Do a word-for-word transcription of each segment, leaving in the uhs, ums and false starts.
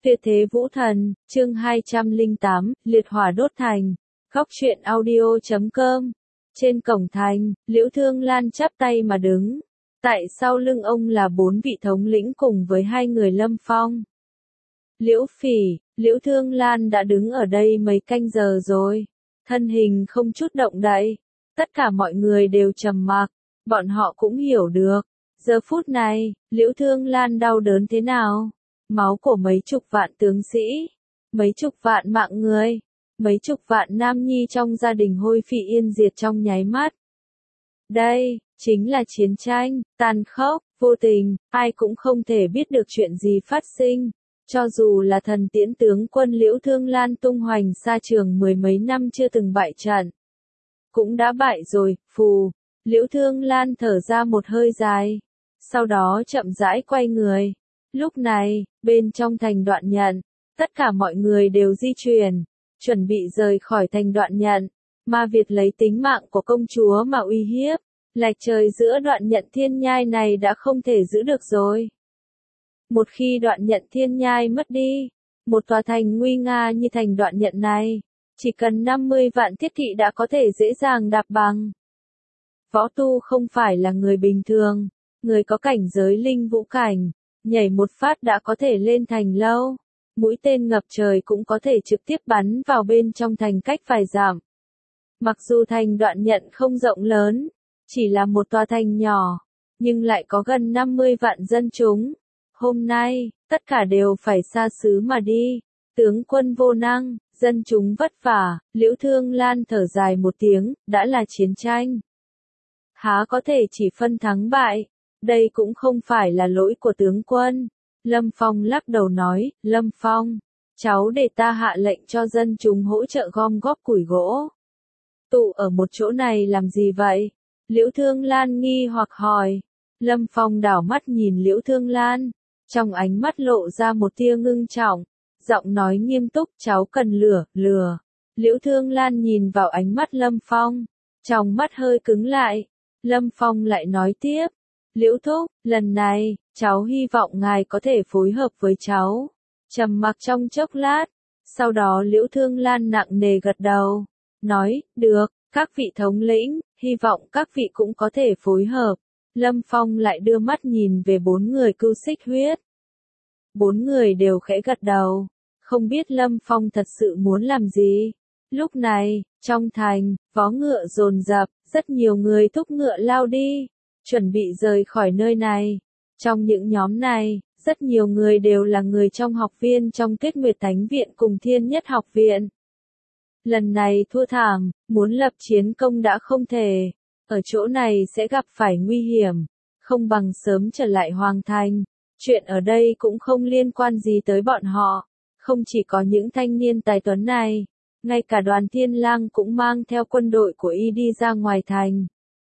Tuyệt thế vũ thần, chương hai trăm lẻ tám, liệt hỏa đốt thành. Góc truyện audio chấm com. Trên cổng thành, Liễu Thương Lan chắp tay mà đứng. Tại sau lưng ông là bốn vị thống lĩnh cùng với hai người Lâm Phong. Liễu Phỉ, Liễu Thương Lan đã đứng ở đây mấy canh giờ rồi. Thân hình không chút động đậy. Tất cả mọi người đều trầm mặc. Bọn họ cũng hiểu được. Giờ phút này, Liễu Thương Lan đau đớn thế nào? Máu của mấy chục vạn tướng sĩ, mấy chục vạn mạng người, mấy chục vạn nam nhi trong gia đình hôi phi yên diệt trong nháy mắt. Đây, chính là chiến tranh, tàn khốc, vô tình, ai cũng không thể biết được chuyện gì phát sinh. Cho dù là thần tiễn tướng quân Liễu Thương Lan tung hoành xa trường mười mấy năm chưa từng bại trận. Cũng đã bại rồi, phù. Liễu Thương Lan thở ra một hơi dài. Sau đó chậm rãi quay người. Lúc này, bên trong thành Đoạn Nhận, tất cả mọi người đều di chuyển, chuẩn bị rời khỏi thành Đoạn Nhận. Ma Việt lấy tính mạng của công chúa mà uy hiếp, lạch trời giữa Đoạn Nhận Thiên Nhai này đã không thể giữ được rồi. Một khi Đoạn Nhận Thiên Nhai mất đi, một tòa thành nguy nga như thành Đoạn Nhận này, chỉ cần năm mươi vạn thiết kỵ đã có thể dễ dàng đạp bằng. Võ tu không phải là người bình thường, người có cảnh giới linh vũ cảnh. Nhảy một phát đã có thể lên thành lâu, mũi tên ngập trời cũng có thể trực tiếp bắn vào bên trong thành cách vài dặm. Mặc dù thành Đoạn Nhận không rộng lớn, chỉ là một tòa thành nhỏ, nhưng lại có gần năm mươi vạn dân chúng. Hôm nay, tất cả đều phải xa xứ mà đi, tướng quân vô năng, dân chúng vất vả, Liễu Thương Lan thở dài một tiếng, đã là chiến tranh. Há có thể chỉ phân thắng bại. Đây cũng không phải là lỗi của tướng quân. Lâm Phong lắc đầu nói, Lâm Phong, cháu để ta hạ lệnh cho dân chúng hỗ trợ gom góp củi gỗ. Tụ ở một chỗ này làm gì vậy? Liễu Thương Lan nghi hoặc hỏi. Lâm Phong đảo mắt nhìn Liễu Thương Lan, trong ánh mắt lộ ra một tia ngưng trọng, giọng nói nghiêm túc, cháu cần lửa, lửa. Liễu Thương Lan nhìn vào ánh mắt Lâm Phong, trong mắt hơi cứng lại. Lâm Phong lại nói tiếp. Liễu thúc, lần này, cháu hy vọng ngài có thể phối hợp với cháu. Trầm mặc trong chốc lát, sau đó Liễu Thương Lan nặng nề gật đầu, nói, được, các vị thống lĩnh, hy vọng các vị cũng có thể phối hợp. Lâm Phong lại đưa mắt nhìn về bốn người Cưu Xích Huyết. Bốn người đều khẽ gật đầu, không biết Lâm Phong thật sự muốn làm gì. Lúc này, trong thành, vó ngựa dồn dập, rất nhiều người thúc ngựa lao đi. Chuẩn bị rời khỏi nơi này. Trong những nhóm này, rất nhiều người đều là người trong học viên trong Tuyết Nguyệt Thánh Viện cùng Thiên Nhất Học Viện. Lần này thua thảm, muốn lập chiến công đã không thể. Ở chỗ này sẽ gặp phải nguy hiểm. Không bằng sớm trở lại Hoàng Thành. Chuyện ở đây cũng không liên quan gì tới bọn họ. Không chỉ có những thanh niên tài tuấn này. Ngay cả Đoàn Thiên Lang cũng mang theo quân đội của y đi ra ngoài thành.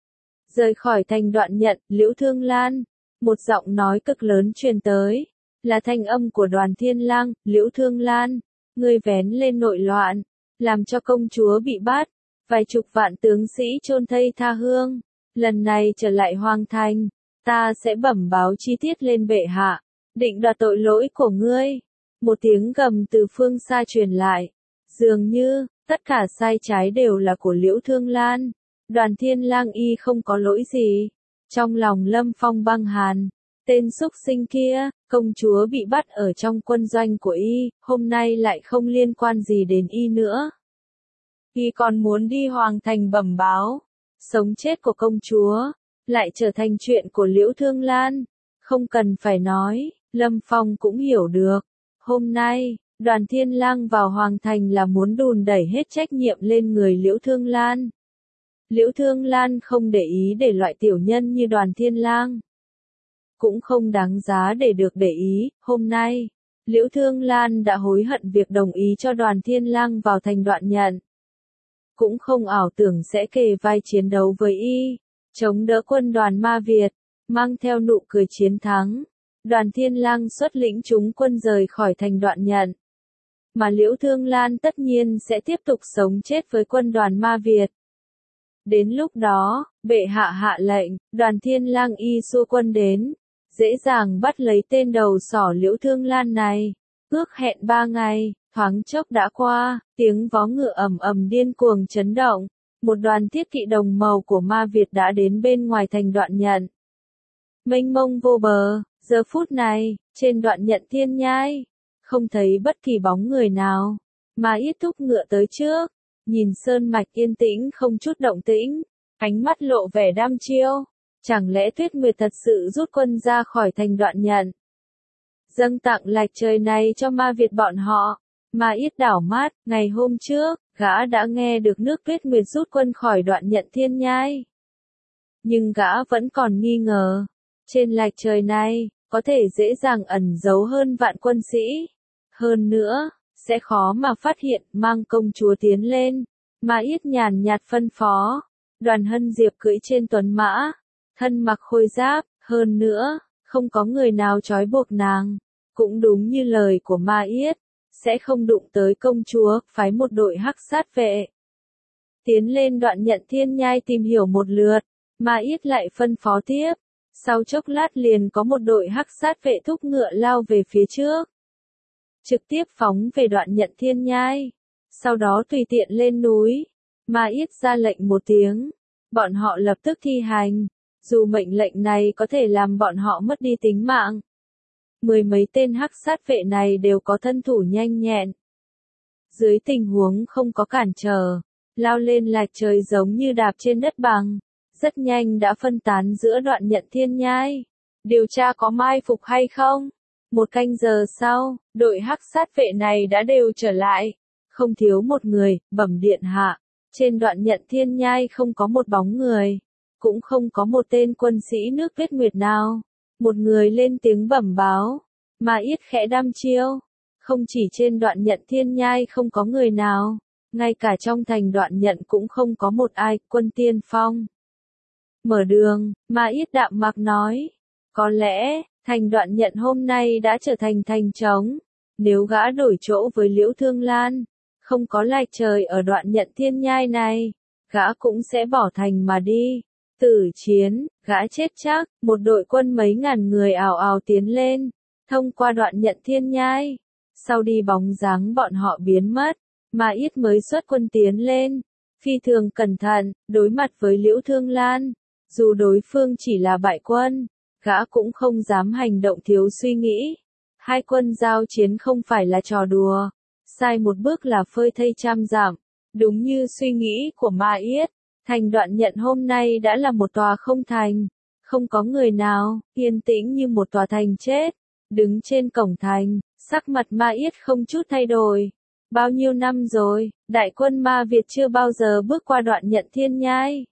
Rời khỏi thành Đoạn Nhận, Liễu Thương Lan, một giọng nói cực lớn truyền tới, là thanh âm của Đoàn Thiên Lang, Liễu Thương Lan, ngươi vén lên nội loạn, làm cho công chúa bị bắt, vài chục vạn tướng sĩ chôn thây tha hương, lần này trở lại Hoàng Thành, ta sẽ bẩm báo chi tiết lên bệ hạ, định đoạt tội lỗi của ngươi. Một tiếng gầm từ phương xa truyền lại, dường như, tất cả sai trái đều là của Liễu Thương Lan. Đoàn Thiên Lang y không có lỗi gì. Trong lòng Lâm Phong băng hàn. Tên súc sinh kia, công chúa bị bắt ở trong quân doanh của y, hôm nay lại không liên quan gì đến y nữa. Y còn muốn đi Hoàng Thành bẩm báo. Sống chết của công chúa, lại trở thành chuyện của Liễu Thương Lan. Không cần phải nói, Lâm Phong cũng hiểu được. Hôm nay, Đoàn Thiên Lang vào Hoàng Thành là muốn đùn đẩy hết trách nhiệm lên người Liễu Thương Lan. Liễu Thương Lan không để ý để loại tiểu nhân như Đoàn Thiên Lang. Cũng không đáng giá để được để ý, hôm nay, Liễu Thương Lan đã hối hận việc đồng ý cho Đoàn Thiên Lang vào thành Đoạn Nhận. Cũng không ảo tưởng sẽ kề vai chiến đấu với y, chống đỡ quân đoàn Ma Việt, mang theo nụ cười chiến thắng. Đoàn Thiên Lang xuất lĩnh chúng quân rời khỏi thành Đoạn Nhận. Mà Liễu Thương Lan tất nhiên sẽ tiếp tục sống chết với quân đoàn Ma Việt. Đến lúc đó, bệ hạ hạ lệnh, Đoàn Thiên Lang y xua quân đến, dễ dàng bắt lấy tên đầu sỏ Liễu Thương Lan này. Ước hẹn ba ngày, thoáng chốc đã qua, tiếng vó ngựa ầm ầm điên cuồng chấn động. Một đoàn thiết kỵ đồng màu của Ma Việt đã đến bên ngoài thành Đoạn Nhận. Mênh mông vô bờ, giờ phút này, trên Đoạn Nhận Thiên Nhai, không thấy bất kỳ bóng người nào. Ma Yết thúc ngựa tới trước, nhìn sơn mạch yên tĩnh không chút động tĩnh, ánh mắt lộ vẻ đăm chiêu. Chẳng lẽ Tuyết Nguyệt thật sự rút quân ra khỏi thành Đoạn Nhận, dâng tặng lạch trời này cho Ma Việt bọn họ? Ma Yết đảo mắt, ngày hôm trước, gã đã nghe được nước Tuyết Nguyệt rút quân khỏi Đoạn Nhận Thiên Nhai. Nhưng gã vẫn còn nghi ngờ, trên lạch trời này, có thể dễ dàng ẩn giấu hơn vạn quân sĩ. Hơn nữa, sẽ khó mà phát hiện, mang công chúa tiến lên. Ma Yết nhàn nhạt phân phó. Đoàn Hân Diệp cưỡi trên tuấn mã, thân mặc khôi giáp, hơn nữa, không có người nào trói buộc nàng. Cũng đúng như lời của Ma Yết, sẽ không đụng tới công chúa, phái một đội hắc sát vệ tiến lên Đoạn Nhận Thiên Nhai tìm hiểu một lượt. Ma Yết lại phân phó tiếp. Sau chốc lát liền có một đội hắc sát vệ thúc ngựa lao về phía trước, trực tiếp phóng về Đoạn Nhận Thiên Nhai, sau đó tùy tiện lên núi. Ma Yết ra lệnh một tiếng, bọn họ lập tức thi hành, dù mệnh lệnh này có thể làm bọn họ mất đi tính mạng. Mười mấy tên hắc sát vệ này đều có thân thủ nhanh nhẹn. Dưới tình huống không có cản trở, lao lên lạch trời giống như đạp trên đất bằng, rất nhanh đã phân tán giữa Đoạn Nhận Thiên Nhai. Điều tra có mai phục hay không? Một canh giờ sau, đội hắc sát vệ này đã đều trở lại. Không thiếu một người, bẩm điện hạ. Trên Đoạn Nhận Thiên Nhai không có một bóng người. Cũng không có một tên quân sĩ nước Tuyết Nguyệt nào. Một người lên tiếng bẩm báo. Ma Yết khẽ đăm chiêu. Không chỉ trên Đoạn Nhận Thiên Nhai không có người nào. Ngay cả trong thành Đoạn Nhận cũng không có một ai, quân tiên phong. Mở đường, Ma Yết đạm mạc nói. Có lẽ, thành Đoạn Nhận hôm nay đã trở thành thành trống. Nếu gã đổi chỗ với Liễu Thương Lan, không có lạch trời ở Đoạn Nhận Thiên Nhai này, gã cũng sẽ bỏ thành mà đi. Tử chiến, gã chết chắc. Một đội quân mấy ngàn người ào ào tiến lên, thông qua Đoạn Nhận Thiên Nhai. Sau đi bóng dáng bọn họ biến mất, Ma Yết mới xuất quân tiến lên. Phi thường cẩn thận, đối mặt với Liễu Thương Lan. Dù đối phương chỉ là bại quân, gã cũng không dám hành động thiếu suy nghĩ. Hai quân giao chiến không phải là trò đùa. Sai một bước là phơi thây trăm dặm. Đúng như suy nghĩ của Ma Yết, thành Đoạn Nhận hôm nay đã là một tòa không thành. Không có người nào, yên tĩnh như một tòa thành chết. Đứng trên cổng thành, sắc mặt Ma Yết không chút thay đổi. Bao nhiêu năm rồi, đại quân Ma Việt chưa bao giờ bước qua Đoạn Nhận Thiên Nhai.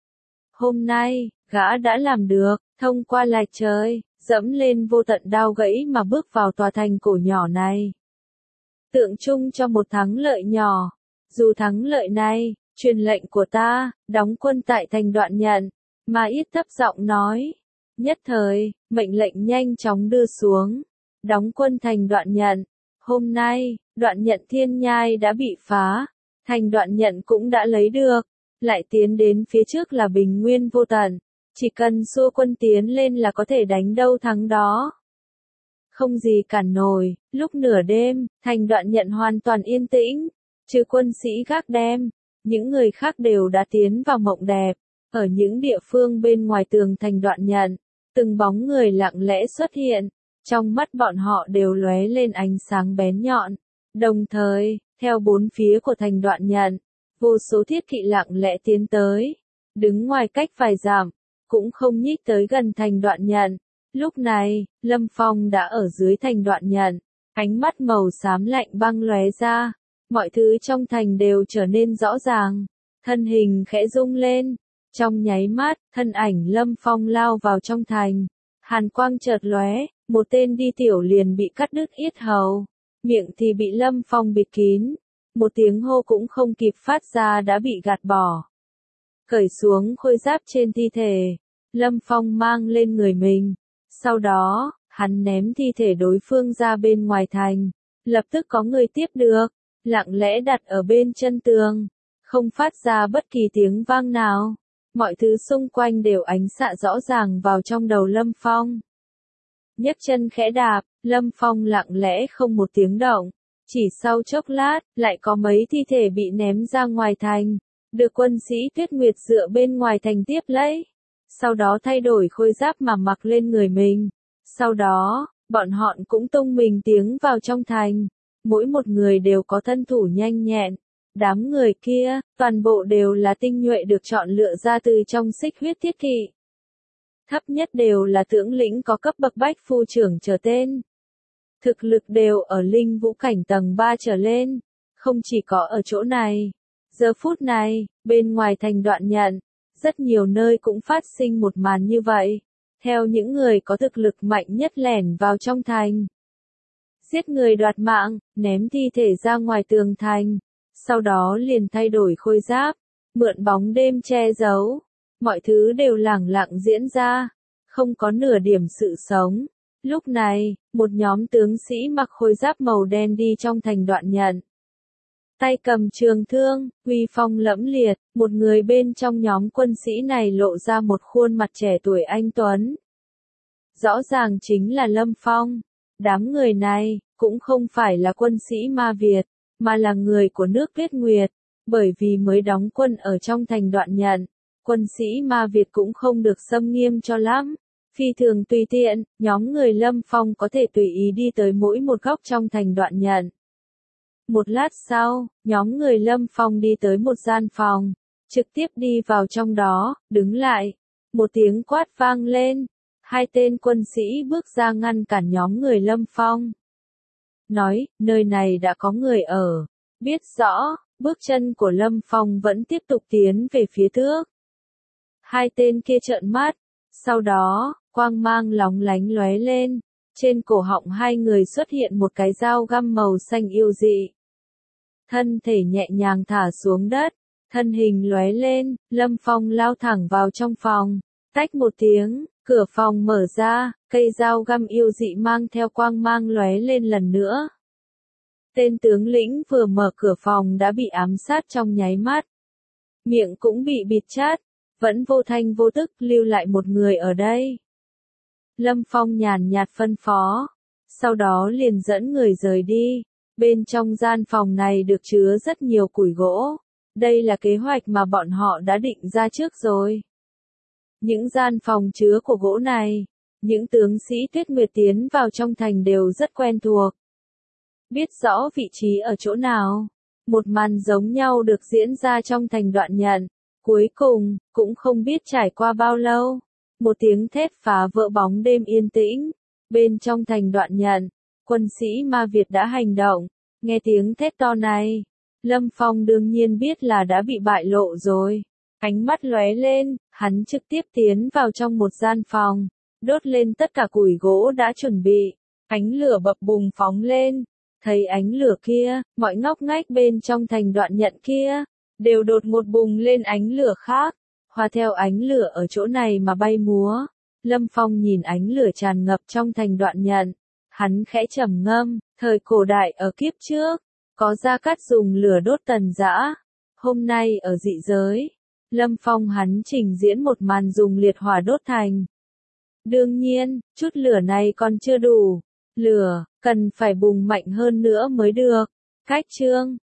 Hôm nay, gã đã làm được, thông qua lạch trời, dẫm lên vô tận đao gãy mà bước vào tòa thành cổ nhỏ này. Tượng trưng cho một thắng lợi nhỏ. Dù thắng lợi này, truyền lệnh của ta, đóng quân tại thành Đoạn Nhận. Ma Yết thấp giọng nói. Nhất thời, mệnh lệnh nhanh chóng đưa xuống. Đóng quân thành Đoạn Nhận. Hôm nay, Đoạn Nhận Thiên Nhai đã bị phá. Thành Đoạn Nhận cũng đã lấy được. Lại tiến đến phía trước là bình nguyên vô tận. Chỉ cần xua quân tiến lên là có thể đánh đâu thắng đó. Không gì cản nổi. Lúc nửa đêm, thành Đoạn Nhận hoàn toàn yên tĩnh. Trừ quân sĩ gác đêm, những người khác đều đã tiến vào mộng đẹp. Ở những địa phương bên ngoài tường thành Đoạn Nhận, từng bóng người lặng lẽ xuất hiện. Trong mắt bọn họ đều lóe lên ánh sáng bén nhọn. Đồng thời, theo bốn phía của thành Đoạn Nhận, vô số thiết kỵ lặng lẽ tiến tới. Đứng ngoài cách vài dặm, cũng không nhích tới gần thành Đoạn Nhận. Lúc này, Lâm Phong đã ở dưới thành Đoạn Nhận. Ánh mắt màu xám lạnh băng lóe ra. Mọi thứ trong thành đều trở nên rõ ràng. Thân hình khẽ rung lên. Trong nháy mắt, thân ảnh Lâm Phong lao vào trong thành. Hàn quang chợt lóe, một tên đi tiểu liền bị cắt đứt yết hầu. Miệng thì bị Lâm Phong bịt kín. Một tiếng hô cũng không kịp phát ra đã bị gạt bỏ. Cởi xuống khôi giáp trên thi thể. Lâm Phong mang lên người mình. Sau đó, hắn ném thi thể đối phương ra bên ngoài thành. Lập tức có người tiếp được. Lặng lẽ đặt ở bên chân tường. Không phát ra bất kỳ tiếng vang nào. Mọi thứ xung quanh đều ánh xạ rõ ràng vào trong đầu Lâm Phong. nhấc chân khẽ đạp, Lâm Phong lặng lẽ không một tiếng động. Chỉ sau chốc lát, lại có mấy thi thể bị ném ra ngoài thành, được quân sĩ Tuyết Nguyệt dựa bên ngoài thành tiếp lấy. Sau đó thay đổi khôi giáp mà mặc lên người mình. Sau đó, bọn họ cũng tung mình tiến vào trong thành. Mỗi một người đều có thân thủ nhanh nhẹn. Đám người kia, toàn bộ đều là tinh nhuệ được chọn lựa ra từ trong Xích Huyết Thiết Kỵ. Thấp nhất đều là tướng lĩnh có cấp bậc bách phu trưởng trở tên. Thực lực đều ở linh vũ cảnh tầng ba trở lên. Không chỉ có ở chỗ này. Giờ phút này, bên ngoài thành Đoạn Nhận, rất nhiều nơi cũng phát sinh một màn như vậy. Theo những người có thực lực mạnh nhất lẻn vào trong thành. Giết người đoạt mạng, ném thi thể ra ngoài tường thành. Sau đó liền thay đổi khôi giáp, mượn bóng đêm che giấu. Mọi thứ đều lẳng lặng diễn ra, không có nửa điểm sự sống. Lúc này, một nhóm tướng sĩ mặc khôi giáp màu đen đi trong thành Đoạn Nhận. Tay cầm trường thương, uy phong lẫm liệt, một người bên trong nhóm quân sĩ này lộ ra một khuôn mặt trẻ tuổi anh tuấn. Rõ ràng chính là Lâm Phong. Đám người này, cũng không phải là quân sĩ Ma Việt, mà là người của nước Tuyết Nguyệt, bởi vì mới đóng quân ở trong thành Đoạn Nhận. Quân sĩ Ma Việt cũng không được xâm nghiêm cho lắm. Phi thường tùy tiện, nhóm người Lâm Phong có thể tùy ý đi tới mỗi một góc trong thành Đoạn Nhận. Một lát sau, nhóm người Lâm Phong đi tới một gian phòng, trực tiếp đi vào trong đó, đứng lại. Một tiếng quát vang lên, hai tên quân sĩ bước ra ngăn cản nhóm người Lâm Phong. Nói, nơi này đã có người ở. Biết rõ, bước chân của Lâm Phong vẫn tiếp tục tiến về phía trước. Hai tên kia trợn mắt, sau đó, quang mang lóng lánh lóe lên. Trên cổ họng hai người xuất hiện một cái dao găm màu xanh yêu dị. Thân thể nhẹ nhàng thả xuống đất, thân hình lóe lên, Lâm Phong lao thẳng vào trong phòng. Tách một tiếng, cửa phòng mở ra, cây dao găm yêu dị mang theo quang mang lóe lên lần nữa. Tên tướng lĩnh vừa mở cửa phòng đã bị ám sát trong nháy mắt. Miệng cũng bị bịt chát, vẫn vô thanh vô tức lưu lại một người ở đây. Lâm Phong nhàn nhạt phân phó, sau đó liền dẫn người rời đi. Bên trong gian phòng này được chứa rất nhiều củi gỗ. Đây là kế hoạch mà bọn họ đã định ra trước rồi. Những gian phòng chứa của gỗ này, những tướng sĩ Tuyết Nguyệt tiến vào trong thành đều rất quen thuộc. Biết rõ vị trí ở chỗ nào. Một màn giống nhau được diễn ra trong thành Đoạn Nhận. Cuối cùng, cũng không biết trải qua bao lâu. Một tiếng thét phá vỡ bóng đêm yên tĩnh. Bên trong thành Đoạn Nhận, quân sĩ Ma Việt đã hành động. Nghe tiếng thét to này, Lâm Phong đương nhiên biết là đã bị bại lộ rồi. Ánh mắt lóe lên, hắn trực tiếp tiến vào trong một gian phòng, đốt lên tất cả củi gỗ đã chuẩn bị. Ánh lửa bập bùng phóng lên. Thấy ánh lửa kia, mọi ngóc ngách bên trong thành Đoạn Nhận kia, đều đột ngột bùng lên ánh lửa khác. Hòa theo ánh lửa ở chỗ này mà bay múa. Lâm Phong nhìn ánh lửa tràn ngập trong thành Đoạn Nhận. Hắn khẽ trầm ngâm, thời cổ đại ở kiếp trước, có Gia Cát dùng lửa đốt Tần Dã. Hôm nay ở dị giới, Lâm Phong hắn trình diễn một màn dùng liệt hỏa đốt thành. Đương nhiên, chút lửa này còn chưa đủ. Lửa, cần phải bùng mạnh hơn nữa mới được. Cách chương